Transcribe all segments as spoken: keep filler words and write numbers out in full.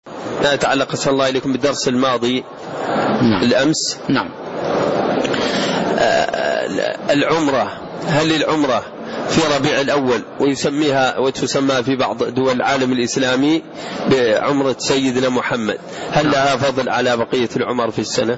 لا تعلق صلى الله عليكم بالدرس الماضي. نعم. الأمس. نعم. العمرة، هل العمرة في ربيع الأول ويسميها وتسمى في بعض دول العالم الإسلامي بعمرة سيدنا محمد، هل لها فضل على بقية العمر في السنة؟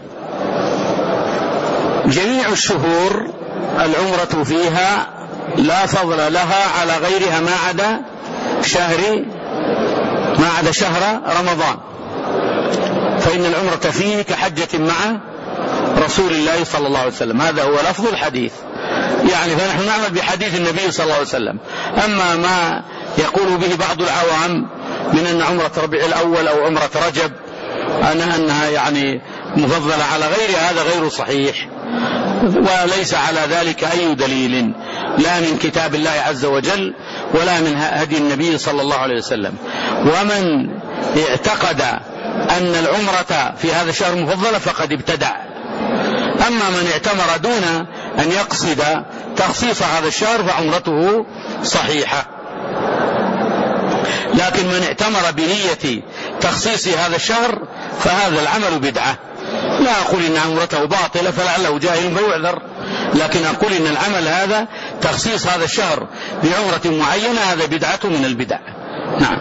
جميع الشهور العمرة فيها لا فضل لها على غيرها ما عدا شهر ما عدا شهر رمضان، فإن العمرة فيه كحجة مع رسول الله صلى الله عليه وسلم، هذا هو لفظ الحديث. يعني فنحن نعمل بحديث النبي صلى الله عليه وسلم. أما ما يقول به بعض العوام من أن عمرة ربيع الأول أو عمرة رجب أنا أنها يعني مفضلة على غيرها، هذا غير صحيح، وليس على ذلك أي دليل لا من كتاب الله عز وجل ولا من هدي النبي صلى الله عليه وسلم. ومن اعتقد أن العمرة في هذا الشهر مفضلة فقد ابتدع. أما من اعتمر دون أن يقصد تخصيص هذا الشهر فعمرته صحيحة. لكن من اعتمر بنية تخصيص هذا الشهر فهذا العمل بدعة. لا أقول إن عمرته باطلة فلعله جاهل فيعذر، لكن أقول إن العمل هذا تخصيص هذا الشهر بعمرة معينة هذا بدعة من البدع. نعم.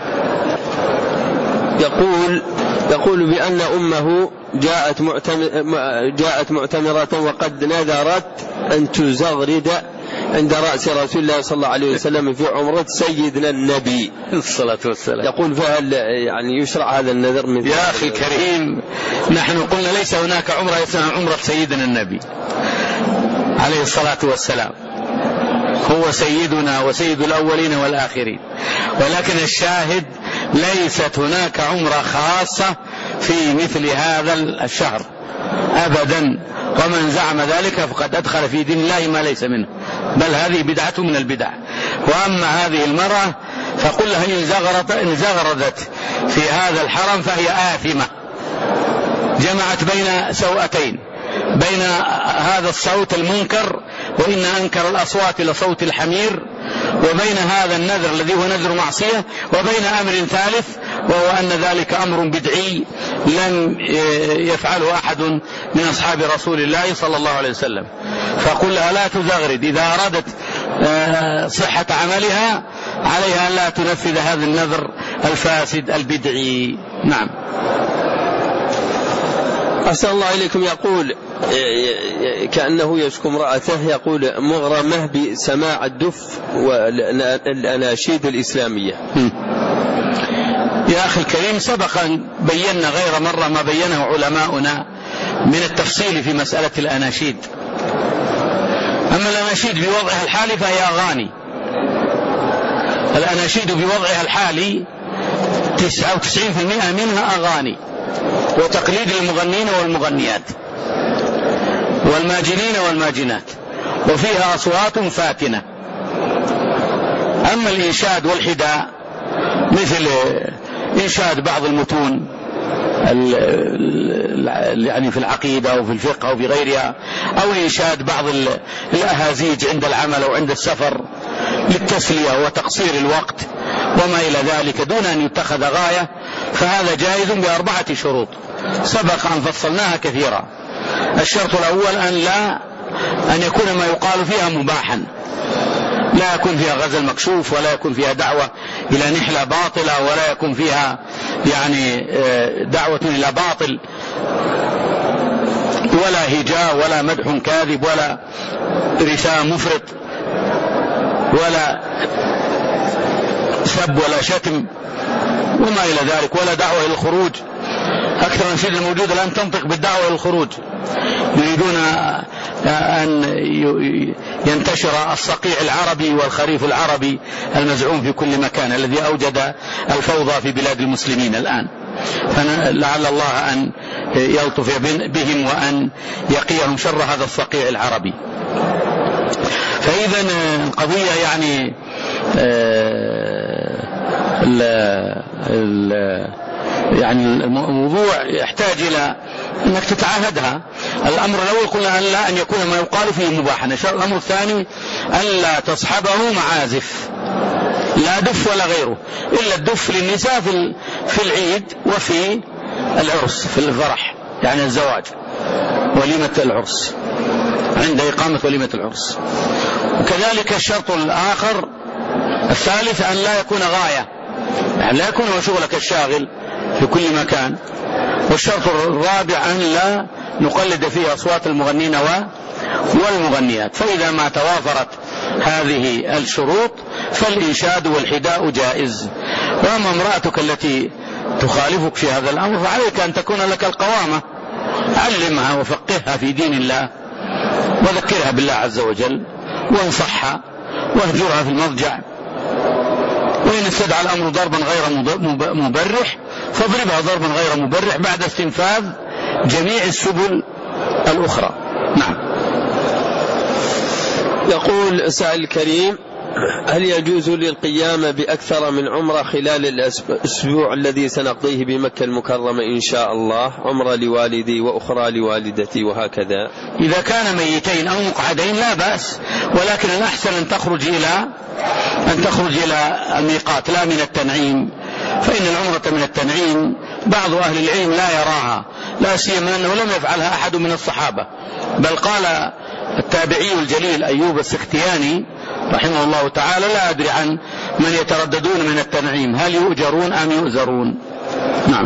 يقول يقول بأن أمه جاءت جاءت معتمرة وقد نذرت أن تزغرد عند رأس رسول الله صلى الله عليه وسلم في عمرة سيدنا النبي الصلاة والسلام. يقول فهل يعني يشرع هذا النذر من يا أخي الكريم، نحن قلنا ليس هناك عمرة اسمها عمرة سيدنا النبي عليه الصلاة والسلام، هو سيدنا وسيد الأولين والآخرين، ولكن الشاهد ليست هناك عمرة خاصة في مثل هذا الشهر أبدا، ومن زعم ذلك فقد أدخل في دين الله ما ليس منه، بل هذه بدعة من البدع. وأما هذه المرأة فقل لها إن زغردت في هذا الحرم فهي آثمة، جمعت بين سوءتين، بين هذا الصوت المنكر وإن أنكر الأصوات لصوت الحمير، وبين هذا النذر الذي هو نذر معصية، وبين أمر ثالث وهو أن ذلك أمر بدعي لم يفعله أحد من أصحاب رسول الله صلى الله عليه وسلم. فقل لها لا تزغرد، إذا أرادت صحة عملها عليها لا تنفذ هذا النذر الفاسد البدعي. نعم. أحسن الله إليكم. يقول كأنه يشكو امرأته، يقول مغرمة بسماع الدف والأناشيد الإسلامية. يا أخي الكريم، سبقا بينا غير مرة ما بينه علماؤنا من التفصيل في مسألة الأناشيد. أما الأناشيد بوضعها الحالي فهي أغاني، الأناشيد بوضعها الحالي تسعة وتسعين بالمئة منها أغاني وتقليد المغنين والمغنيات والماجنين والماجنات، وفيها أصوات فاتنة. أما الإنشاد والحداء مثل إنشاد بعض المتون يعني في العقيدة أو في الفقه أو في غيرها، أو إنشاد بعض الأهازيج عند العمل أو عند السفر للتسلية وتقصير الوقت وما إلى ذلك دون أن يتخذ غاية، فهذا جائز بأربعة شروط سبق أن فصلناها كثيرا. الشرط الأول أن لا أن يكون ما يقال فيها مباحا، لا يكون فيها غزل مكشوف، ولا يكون فيها دعوة إلى نحلة باطلة، ولا يكون فيها يعني دعوة إلى باطل، ولا هجاء ولا مدح كاذب ولا رثاء مفرط ولا سب ولا شتم وما إلى ذلك، ولا دعوة إلى الخروج. أكثر من شيء الموجود الآن تنطق بالدعوة إلى الخروج، يريدون أن ينتشر الصقيع العربي والخريف العربي المزعوم في كل مكان الذي أوجد الفوضى في بلاد المسلمين الآن. فلعل الله أن يلطف بهم وأن يقيهم شر هذا الصقيع العربي. فإذا القضية يعني ال ال يعني الموضوع يحتاج إلى أنك تتعاهدها. الأمر الأول قلنا أن لا أن يكون ما يقال فيه مباحا. الأمر الثاني أن لا تصحبه معازف، لا دف ولا غيره، إلا الدف للنساء في العيد وفي العرس، في الفرح يعني الزواج، وليمة العرس، عند إقامة وليمة العرس. وكذلك الشرط الآخر الثالث أن لا يكون غاية، يعني لا يكون شغلك الشاغل في كل مكان. والشرط الرابع أن لا نقلد فيه أصوات المغنين والمغنيات. فإذا ما توافرت هذه الشروط فالإنشاد والحداء جائز. وأما امرأتك التي تخالفك في هذا الأمر فعليك أن تكون لك القوامة، علمها وفقهها في دين الله وذكرها بالله عز وجل وانصحها واهجرها في المضجع، وإن استدعى الأمر ضربا غير مبرح فاضربها ضربا غير مبرح بعد استنفاذ جميع السبل الأخرى. نعم. يقول سائل الكريم: هل يجوز لي القيام بأكثر من عمرة خلال الأسبوع الذي سنقضيه بمكة المكرمة إن شاء الله، عمرة لوالدي وأخرى لوالدتي وهكذا؟ إذا كان ميتين أو مقعدين لا بأس، ولكن الأحسن أن تخرج إلى أن تخرج إلى الميقات لا من التنعيم، فإن العمرة من التنعيم بعض أهل العلم لا يراها، لا سيما أنه لم يفعلها أحد من الصحابة، بل قال التابعي الجليل أيوب السختياني رحمه الله تعالى: لا أدري عن من يترددون من التنعيم هل يؤجرون أم يؤزرون. نعم.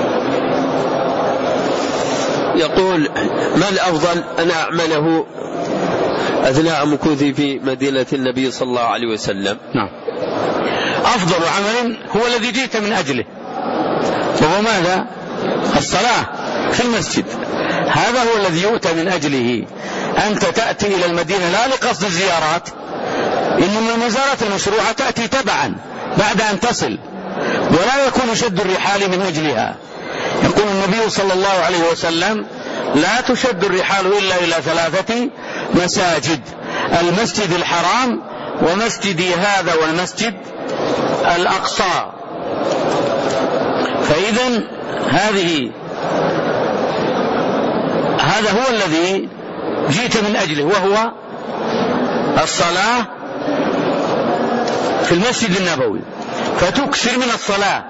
يقول: ما الأفضل أن أعمله أثناء مكوثي في مدينة النبي صلى الله عليه وسلم؟ نعم. أفضل عمل هو الذي جئت من أجله، وهو ماذا؟ الصلاة في المسجد. هذا هو الذي يؤتى من أجله. أنت تأتي إلى المدينة لا لقصد الزيارات، إنما المزارات المشروعة تأتي تبعا بعد أن تصل، ولا يكون شد الرحال من أجلها. يقول النبي صلى الله عليه وسلم: لا تشد الرحال إلا إلى ثلاثة مساجد: المسجد الحرام ومسجدي هذا والمسجد الأقصى. فإذا هذه هذا هو الذي جئت من أجله، وهو الصلاة في المسجد النبوي، فتكثر من الصلاة،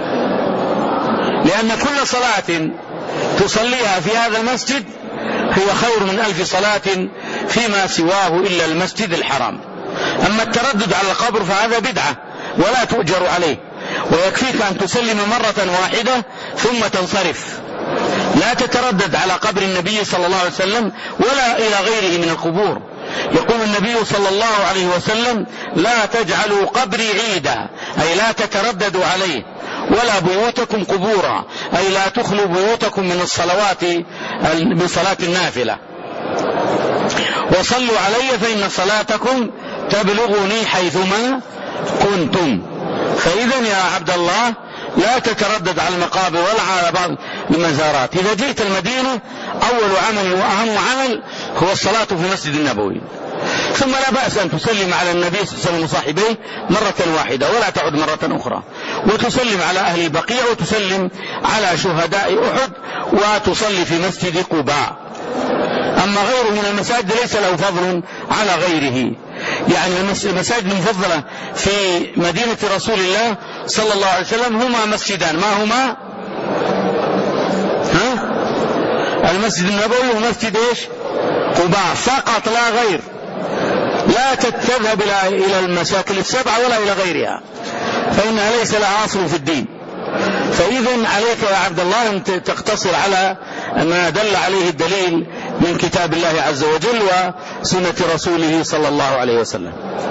لأن كل صلاة تصليها في هذا المسجد هي خير من ألف صلاة فيما سواه إلا المسجد الحرام. أما التردد على القبر فهذا بدعة ولا تؤجر عليه، ويكفيك أن تسلم مرة واحدة ثم تنصرف، لا تتردد على قبر النبي صلى الله عليه وسلم ولا إلى غيره من القبور. يقول النبي صلى الله عليه وسلم: لا تجعلوا قبري عيدا، أي لا تترددوا عليه، ولا بيوتكم قبورا، أي لا تخلوا بيوتكم من الصلوات بصلاة النافلة. وصلوا علي فإن صلاتكم تبلغني حيثما كنتم. فإذا يا عبد الله لا تتردد على المقابر ولا على بعض المزارات. إذا جئت المدينة أول عمل وأهم عمل هو الصلاة في المسجد النبوي، ثم لا بأس أن تسلم على النبي صلى الله عليه وسلم وصاحبيه مرة واحدة ولا تعد مرة أخرى، وتسلم على أهل البقيع، وتسلم على شهداء أحد، وتصلي في مسجد قباء. أما غيره من المساجد ليس له فضل على غيره. يعني المساجد المفضلة في مدينة رسول الله صلى الله عليه وسلم هما مسجدان، ما هما؟ ها؟ المسجد النبوي ومسجد إيش؟ قباء فقط لا غير. لا تذهب إلى المساكن السبعة ولا إلى غيرها، فإنها ليس لها أصل في الدين. فإذا عليك يا عبد الله أن تقتصر على ما دل عليه الدليل من كتاب الله عز وجل وسنة رسوله صلى الله عليه وسلم.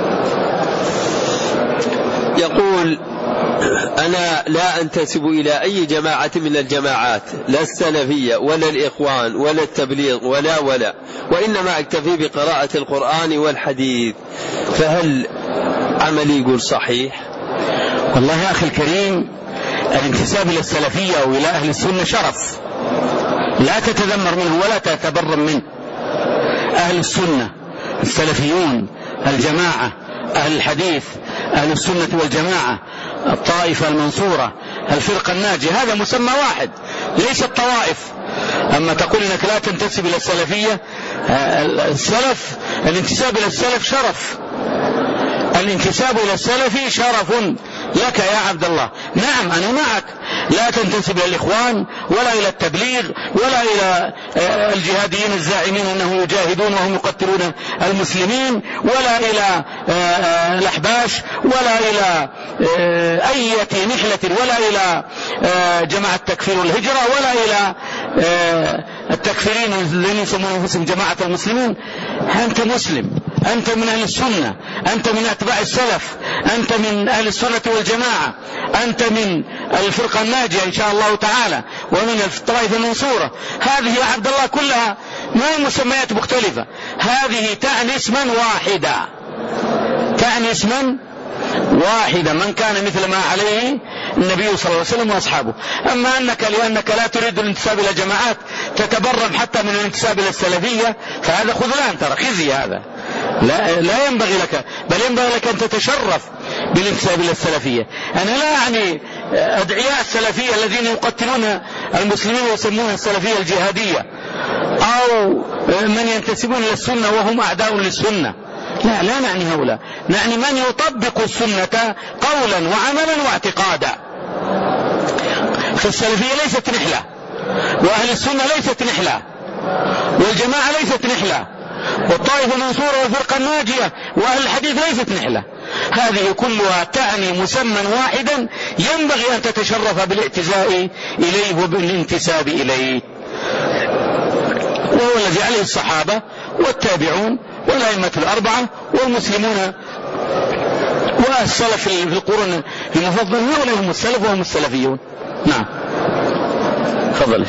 يقول: أنا لا أنتسب إلى أي جماعة من الجماعات، لا السلفية ولا الإخوان ولا التبليغ ولا ولا وإنما أكتفي بقراءة القرآن والحديث، فهل عملي يقول صحيح؟ والله يا أخي الكريم، الانتساب إلى السلفية أو إلى أهل السنة شرف لا تتذمر منه ولا تتبرم منه. أهل السنة السلفيون، الجماعة، أهل الحديث، أهل السنة والجماعة، الطائفة المنصورة، الفرقة الناجية، هذا مسمى واحد ليس الطوائف. أما تقول إنك لا تنتسب إلى السلفية، السلف، الانتساب إلى السلف شرف، الانتساب إلى السلف شرف لك يا عبد الله. نعم أنا معك، لا تنتسب إلى الإخوان ولا إلى التبليغ ولا إلى الجهاديين الزاعمين أنهم يجاهدون وهم يقتلون المسلمين، ولا إلى الأحباش ولا إلى أي نحلة، ولا إلى جماعة تكفير الهجرة، ولا إلى التكفيرين الذين يسمون أنفسهم جماعة المسلمين. أنت مسلم، أنت من أهل السنة، أنت من أتباع السلف، أنت من أهل السنة والجماعة، أنت من الفرقة الناجية إن شاء الله تعالى، ومن الطائفة المنصورة. هذه يا عبد الله كلها ما هي مسميات مختلفة، هذه تعني اسما واحدا، تعني اسما واحدا من كان مثل ما عليه النبي صلى الله عليه وسلم وأصحابه. أما أنك لأنك لا تريد الانتساب إلى جماعات تتبرم حتى من الانتساب إلى السلفية، فهذا خذلان، ترى خزي هذا، لا, لا ينبغي لك، بل ينبغي لك أن تتشرف بالانتساب إلى السلفية. أنا لا أعني أدعياء السلفية الذين يقتلون المسلمين ويسمونها السلفية الجهادية، أو من ينتسبون إلى السنة وهم أعداء للسنة، لا لا نعني هؤلاء، نعني من يطبق السنة قولا وعملا واعتقادا. فالسلفية ليست نحلة، وأهل السنة ليست نحلة، والجماعة ليست نحلة، والطائفة المنصورة والفرقة الناجية وأهل الحديث ليست نحلة. هذه كلها تعني مسمى واحدا ينبغي أن تتشرف بالاعتزاء إليه وبالانتساب إليه، وهو الذي عليه الصحابة والتابعون والأئمة الأربعة والمسلمون والسلف في القرون المفضلة، هؤلاء هم السلف وهم السلفيون. نعم تفضل.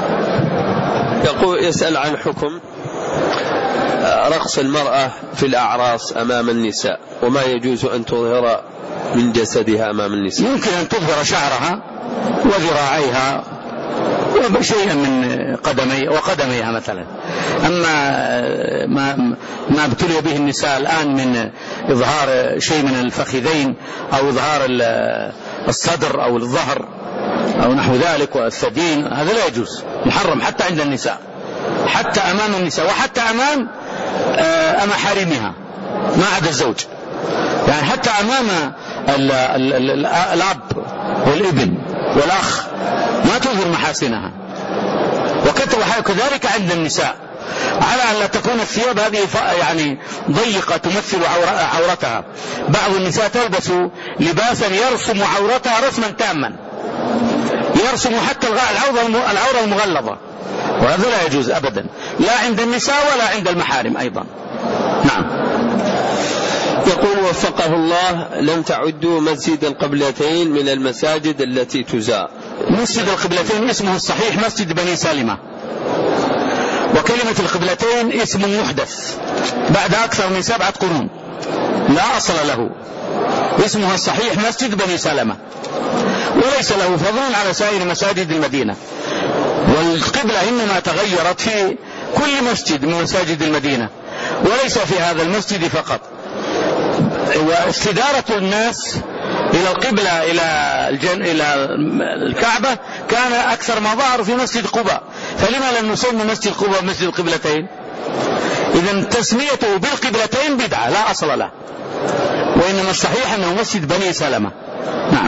يقول يسأل عن حكم رقص المرأة في الأعراس أمام النساء، وما يجوز أن تظهر من جسدها أمام النساء. يمكن أن تظهر شعرها وذراعيها وشيئا من قدمي وقدميها مثلا. أما ما, ما ابتلي به النساء الآن من إظهار شيء من الفخذين أو إظهار الصدر أو الظهر أو نحو ذلك والثديين، هذا لا يجوز، محرم حتى عند النساء، حتى أمام النساء، وحتى أمام محارمها ما عدا الزوج، يعني حتى أمام الأب والابن والأخ ما تظهر محاسنها. وكذلك عند النساء، على أن لا تكون الثياب هذه يعني ضيقة تمثل عورتها. بعض النساء تلبس لباسا يرسم عورتها رسما تاما، يرسم حتى العورة المغلظة، وهذا لا يجوز أبدا، لا عند النساء ولا عند المحارم أيضا. نعم. يقول وفقه الله: لم تعدوا مسجد القبلتين من المساجد التي تزار. مسجد القبلتين اسمه الصحيح مسجد بني سالمة، وكلمة القبلتين اسم محدث بعد أكثر من سبعة قرون لا أصل له، اسمها الصحيح مسجد بني سالمة، وليس له فضل على سائر مساجد المدينة. والقبلة إنما تغيرت في كل مسجد من مساجد المدينة، وليس في هذا المسجد فقط. واستدارة الناس إلى القبلة إلى الجن إلى الكعبة كان أكثر ما ظهر في مسجد قباء، فلما لم نسمي مسجد قباء مسجد القبلتين؟ إذن تسميته بالقبلتين بدعة لا أصل له، وإنما الصحيح أنه مسجد بني سلمة. نعم.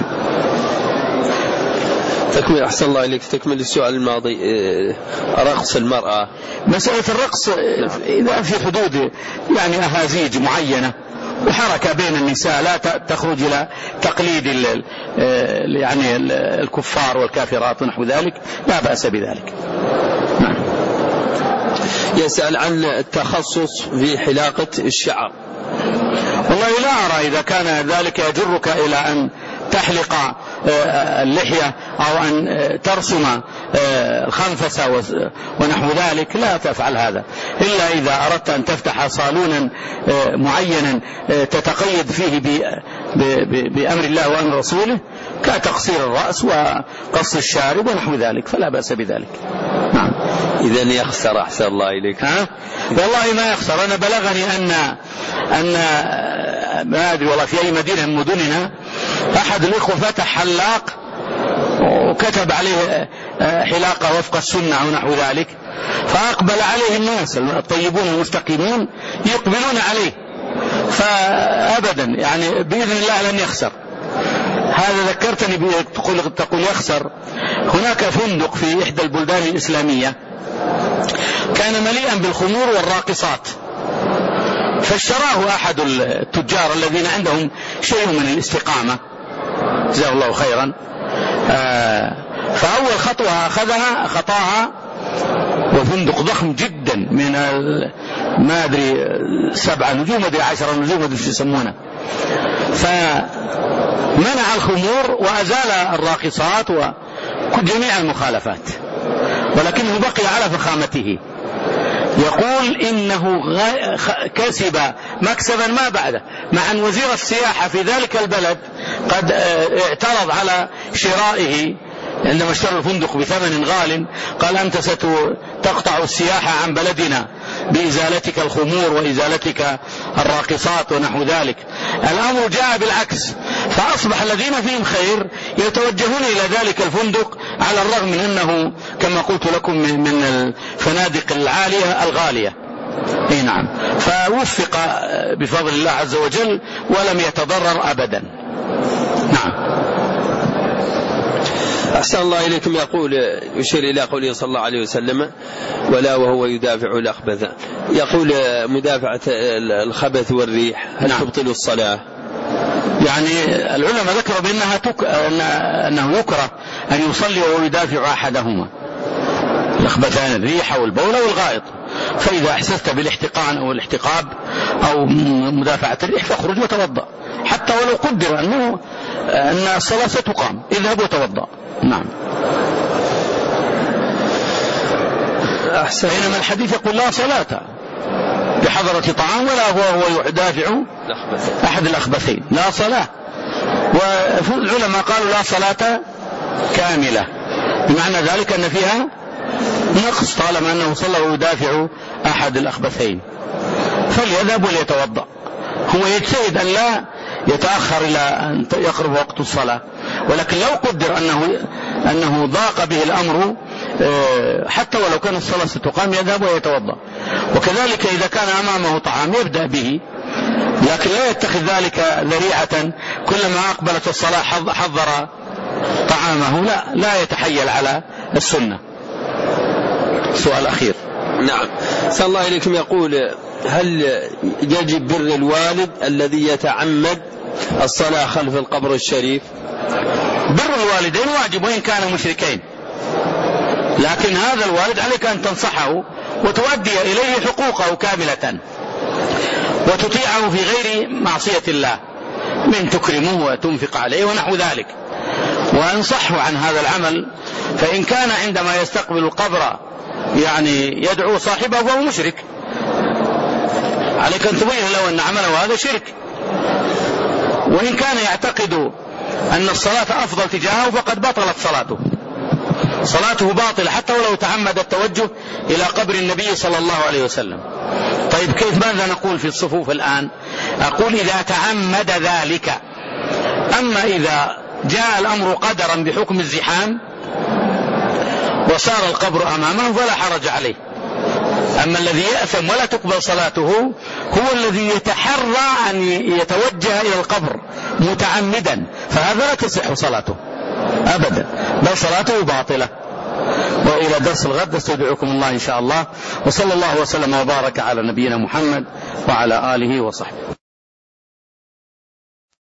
تكمل أحسن الله إليك، تكمل السؤال الماضي. رقص المرأة، مسألة الرقص إذا في حدود يعني أهازيج معينة وحركة بين النساء لا تخرج إلى تقليد يعني الكفار والكافرات ونحو ذلك لا بأس بذلك. نعم. يسأل عن التخصص في حلاقة الشعر. والله لا أرى إذا كان ذلك يجرك إلى أن تحلق اللحية أو أن ترسم الخنفسة ونحو ذلك، لا تفعل هذا، إلا إذا أردت أن تفتح صالونا معينا تتقيد فيه بأمر الله وأمر رسوله كتقصير الرأس وقص الشارب ونحو ذلك، فلا بأس بذلك. نعم. إذن يخسر أحسن الله إليك. ها؟ والله ما يخسر. أنا بلغني أن أن ما أدري والله في أي مدينة من مدننا أحد الإخوة فتح حلاق وكتب عليه حلاقة وفق السنة أو نحو ذلك، فأقبل عليه الناس الطيبون المستقيمون يقبلون عليه، فأبدا يعني بإذن الله لن يخسر. هذا ذكرتني تقول تقول يخسر. هناك فندق في إحدى البلدان الإسلامية كان مليئا بالخمور والراقصات، فاشتراه أحد التجار الذين عندهم شيء من الاستقامة جزاه الله خيرا. فأول خطوة أخذها خطاها، وفندق ضخم جدا من ما أدري سبعة نجوم أدري عشرة نجوم أدري شو يسمونه، فمنع الخمور وأزال الراقصات وجميع المخالفات، ولكنه بقي على فخامته. يقول إنه كسب مكسبا ما بعده، مع أن وزير السياحة في ذلك البلد قد اعترض على شرائه عندما اشترى الفندق بثمن غال، قال أنت ستقطع السياحة عن بلدنا بإزالتك الخمور وإزالتك الراقصات ونحو ذلك. الأمر جاء بالعكس، فأصبح الذين فيهم خير يتوجهون إلى ذلك الفندق، على الرغم من أنه كما قلت لكم من الفنادق العالية الغالية. اي نعم، فوفق بفضل الله عز وجل ولم يتضرر أبدا. نعم. أحسن الله إليكم. يقول يشير إلى قوله صلى الله عليه وسلم ولا وهو يدافع الأخبث، يقول مدافعة الخبث والريح هل نعم. تبطل الصلاة؟ يعني العلماء ذكروا بأنها تك... أنه يكره أن يصلي وهو يدافع أحدهما، الأخبثان الريح والبول والغائط. فإذا أحسست بالاحتقان أو الاحتقاب أو مدافعة الريح فاخرج وتوضأ، حتى ولو قدر أنه أن الصلاة ستقام، اذهب وتوضأ. نعم. أحسن. بينما الحديث يقول لا صلاة بحضرة طعام ولا هو هو يدافع أحد الأخبثين، لا صلاة. والعلماء قالوا لا صلاة كاملة، بمعنى ذلك أن فيها نقص طالما أنه صلى ويدافع أحد الأخبثين، فليذهب وليتوضأ. هو يجتهد أن لا يتأخر إلى أن يقرب وقت الصلاة، ولكن لو قدر أنه, أنه ضاق به الأمر حتى ولو كان الصلاة ستقام يذهب ويتوضأ. وكذلك إذا كان أمامه طعام يبدأ به، لكن لا يتخذ ذلك ذريعة كلما أقبلت الصلاة حضر طعامه، لا لا يتحيل على السنة. سؤال أخير. نعم. صلى الله عليكم. يقول هل يجب بر الوالد الذي يتعمد الصلاة خلف القبر الشريف؟ بر الوالدين واجب وإن كانوا مشركين، لكن هذا الوالد عليك أن تنصحه وتؤدي إليه حقوقه كاملة، وتطيعه في غير معصية الله، من تكرمه وتنفق عليه ونحو ذلك، وانصحه عن هذا العمل. فإن كان عندما يستقبل القبر يعني يدعو صاحبه وهو مشرك، عليك أن تبين له أن عمله هذا شرك. وإن كان يعتقد أن الصلاة أفضل تجاهه فقد بطلت صلاته، صلاته باطلة حتى ولو تعمد التوجه إلى قبر النبي صلى الله عليه وسلم. طيب كيف ماذا نقول في الصفوف الآن؟ أقول إذا تعمد ذلك. أما إذا جاء الأمر قدرا بحكم الزحام وصار القبر أمامه فلا حرج عليه. أما الذي يأثم ولا تقبل صلاته هو الذي يتحرى أن يتوجه إلى القبر متعمدا، فهذا لا تصح صلاته أبدا، بل صلاته باطلة. وإلى درس الغد استودعكم الله إن شاء الله، وصلى الله وسلم وبارك على نبينا محمد وعلى آله وصحبه.